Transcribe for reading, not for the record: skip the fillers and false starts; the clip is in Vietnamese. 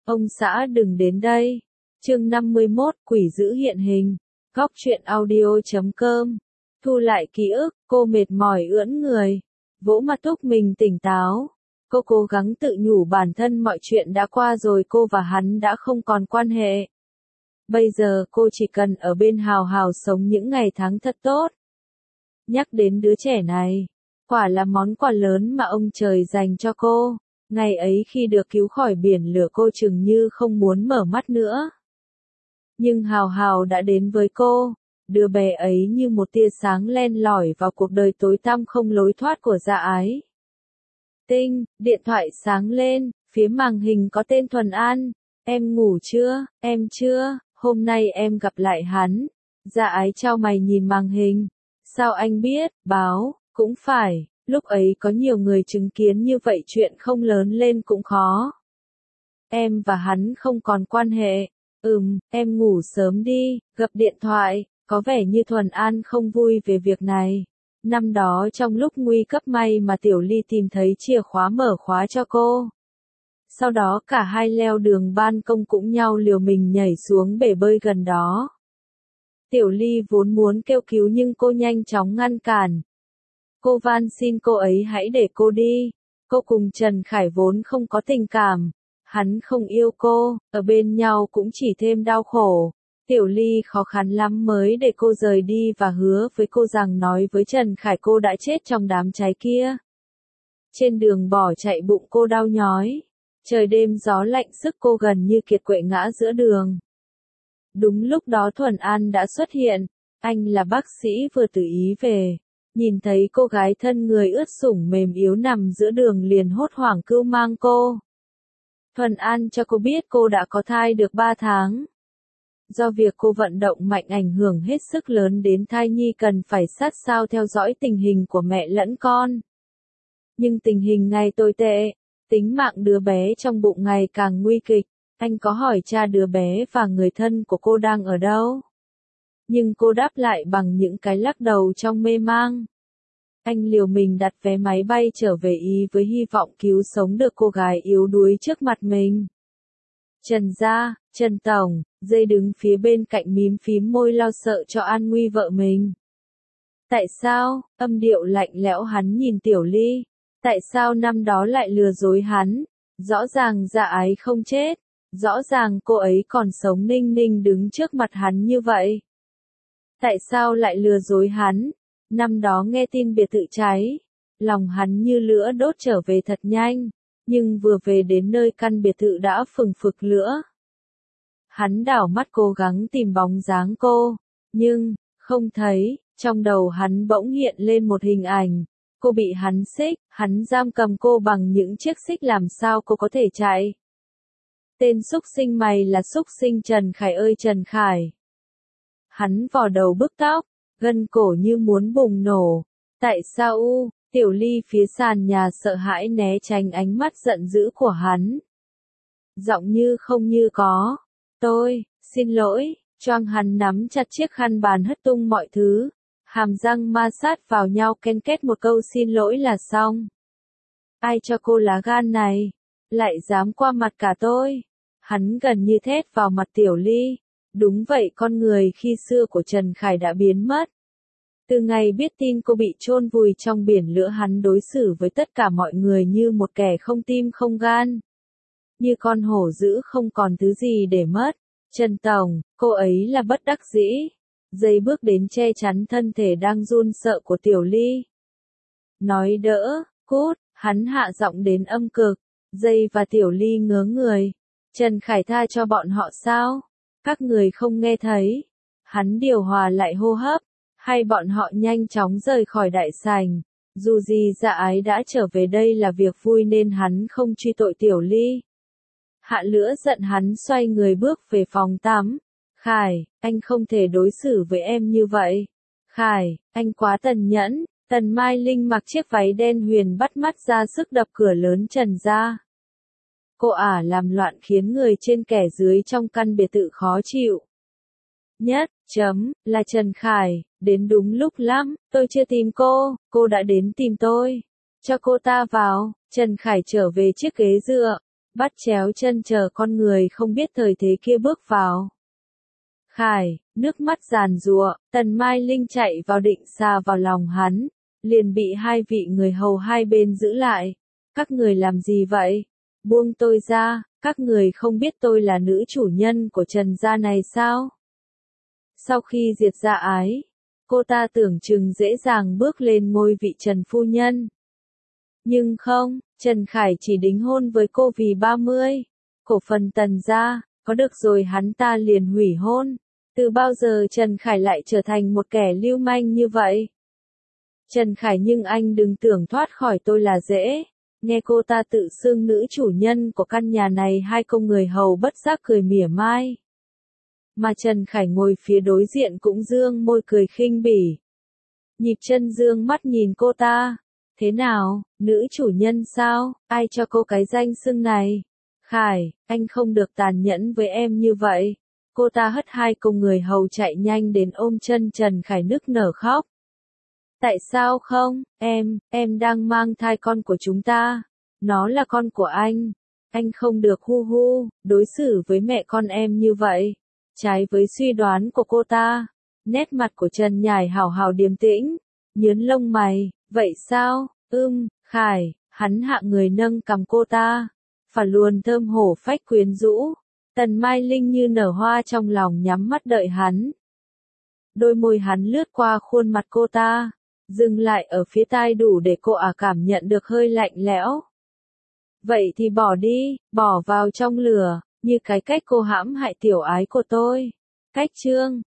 Ông xã đừng đến đây. Chương 51, quỷ dữ hiện hình. Góc truyện audio.com. Thu lại ký ức, cô mệt mỏi ưỡn người, vỗ mặt thúc mình tỉnh táo. Cô cố gắng tự nhủ bản thân mọi chuyện đã qua rồi, cô và hắn đã không còn quan hệ. Bây giờ cô chỉ cần ở bên Hào Hào sống những ngày tháng thật tốt. Nhắc đến đứa trẻ này, quả là món quà lớn mà ông trời dành cho cô. Ngày ấy khi được cứu khỏi biển lửa cô chừng như không muốn mở mắt nữa. Nhưng Hào Hào đã đến với cô, đứa bé ấy như một tia sáng len lỏi vào cuộc đời tối tăm không lối thoát của Dạ Ái. Tinh, điện thoại sáng lên, phía màn hình có tên Thuần An. Em ngủ chưa, em chưa, hôm nay em gặp lại hắn. Dạ Ái chau mày nhìn màn hình. Sao anh biết, báo, cũng phải, lúc ấy có nhiều người chứng kiến như vậy chuyện không lớn lên cũng khó. Em và hắn không còn quan hệ. Em ngủ sớm đi, gặp điện thoại, có vẻ như Thuần An không vui về việc này. Năm đó trong lúc nguy cấp may mà Tiểu Ly tìm thấy chìa khóa mở khóa cho cô. Sau đó cả hai leo đường ban công cũng nhau liều mình nhảy xuống bể bơi gần đó. Tiểu Ly vốn muốn kêu cứu nhưng cô nhanh chóng ngăn cản. Cô van xin cô ấy hãy để cô đi. Cô cùng Trần Khải vốn không có tình cảm. Hắn không yêu cô, ở bên nhau cũng chỉ thêm đau khổ. Tiểu Ly khó khăn lắm mới để cô rời đi và hứa với cô rằng nói với Trần Khải cô đã chết trong đám cháy kia. Trên đường bỏ chạy bụng cô đau nhói. Trời đêm gió lạnh sức cô gần như kiệt quệ ngã giữa đường. Đúng lúc đó Thuần An đã xuất hiện. Anh là bác sĩ vừa từ Ý về. Nhìn thấy cô gái thân người ướt sũng mềm yếu nằm giữa đường liền hốt hoảng cưu mang cô. Thuần An cho cô biết cô đã có thai được 3 tháng. Do việc cô vận động mạnh ảnh hưởng hết sức lớn đến thai nhi cần phải sát sao theo dõi tình hình của mẹ lẫn con. Nhưng tình hình ngày tồi tệ, tính mạng đứa bé trong bụng ngày càng nguy kịch. Anh có hỏi cha đứa bé và người thân của cô đang ở đâu. Nhưng cô đáp lại bằng những cái lắc đầu trong mê mang. Anh liều mình đặt vé máy bay trở về Ý với hy vọng cứu sống được cô gái yếu đuối trước mặt mình. Trần gia, Trần Tổng, dây đứng phía bên cạnh mím phím môi lo sợ cho an nguy vợ mình. Tại sao, âm điệu lạnh lẽo hắn nhìn Tiểu Ly. Tại sao năm đó lại lừa dối hắn? Rõ ràng Dạ Ái không chết. Rõ ràng cô ấy còn sống ninh ninh đứng trước mặt hắn như vậy. Tại sao lại lừa dối hắn? Năm đó nghe tin biệt thự cháy, lòng hắn như lửa đốt trở về thật nhanh, nhưng vừa về đến nơi căn biệt thự đã phừng phực lửa. Hắn đảo mắt cố gắng tìm bóng dáng cô, nhưng, không thấy, trong đầu hắn bỗng hiện lên một hình ảnh, cô bị hắn xích, hắn giam cầm cô bằng những chiếc xích làm sao cô có thể chạy. Tên xúc sinh mày là xúc sinh Trần Khải ơi Trần Khải. Hắn vò đầu bứt tóc, gân cổ như muốn bùng nổ. Tại sao Tiểu Ly phía sàn nhà sợ hãi né tránh ánh mắt giận dữ của hắn. Giọng như không như có. Tôi, xin lỗi, choang hắn nắm chặt chiếc khăn bàn hất tung mọi thứ. Hàm răng ma sát vào nhau ken két một câu xin lỗi là xong. Ai cho cô lá gan này? Lại dám qua mặt cả tôi. Hắn gần như thét vào mặt Tiểu Ly. Đúng vậy, con người khi xưa của Trần Khải đã biến mất. Từ ngày biết tin cô bị chôn vùi trong biển lửa hắn đối xử với tất cả mọi người như một kẻ không tim không gan. Như con hổ dữ không còn thứ gì để mất. Trần Tổng, cô ấy là bất đắc dĩ. Dây bước đến che chắn thân thể đang run sợ của Tiểu Ly. Nói đỡ, cút, hắn hạ giọng đến âm cực. Dây và Tiểu Ly ngớ người. Trần Khải tha cho bọn họ sao? Các người không nghe thấy. Hắn điều hòa lại hô hấp. Hay bọn họ nhanh chóng rời khỏi đại sảnh. Dù gì Dạ Ái đã trở về đây là việc vui nên hắn không truy tội Tiểu Ly. Hạ lửa giận hắn xoay người bước về phòng tắm. Khải, anh không thể đối xử với em như vậy. Khải, anh quá tàn nhẫn. Tần Mai Linh mặc chiếc váy đen huyền bắt mắt ra sức đập cửa lớn Trần ra. Cô ả làm loạn khiến người trên kẻ dưới trong căn biệt thự khó chịu. Nhất, là Trần Khải, đến đúng lúc lắm, tôi chưa tìm cô đã đến tìm tôi. Cho cô ta vào, Trần Khải trở về chiếc ghế dựa, bắt chéo chân chờ con người không biết thời thế kia bước vào. Khải, nước mắt giàn giụa, Tần Mai Linh chạy vào định xà vào lòng hắn, liền bị hai vị người hầu hai bên giữ lại. Các người làm gì vậy? Buông tôi ra, các người không biết tôi là nữ chủ nhân của Trần gia này sao? Sau khi diệt gia ái, cô ta tưởng chừng dễ dàng bước lên ngôi vị Trần phu nhân. Nhưng không, Trần Khải chỉ đính hôn với cô vì 30 cổ phần Tần gia, có được rồi hắn ta liền hủy hôn. Từ bao giờ Trần Khải lại trở thành một kẻ lưu manh như vậy? Trần Khải, nhưng anh đừng tưởng thoát khỏi tôi là dễ. Nghe cô ta tự xưng nữ chủ nhân của căn nhà này, hai công người hầu bất giác cười mỉa mai. Mà Trần Khải ngồi phía đối diện cũng dương môi cười khinh bỉ. Nhịp chân dương mắt nhìn cô ta. Thế nào, nữ chủ nhân sao, ai cho cô cái danh xưng này? Khải, anh không được tàn nhẫn với em như vậy. Cô ta hất hai công người hầu chạy nhanh đến ôm chân Trần Khải nức nở khóc. Tại sao không, em đang mang thai con của chúng ta. Nó là con của anh không được đối xử với mẹ con em như vậy. Trái với suy đoán của cô ta, nét mặt của Trần Nhài hào hào điềm tĩnh, nhướng lông mày, vậy sao, Khải, hắn hạ người nâng cầm cô ta, phả luồn thơm hổ phách quyến rũ. Tần Mai Linh như nở hoa trong lòng nhắm mắt đợi hắn. Đôi môi hắn lướt qua khuôn mặt cô ta, dừng lại ở phía tai đủ để cô cảm nhận được hơi lạnh lẽo. Vậy thì bỏ đi, bỏ vào trong lửa, như cái cách cô hãm hại tiểu ái của tôi. Cách chương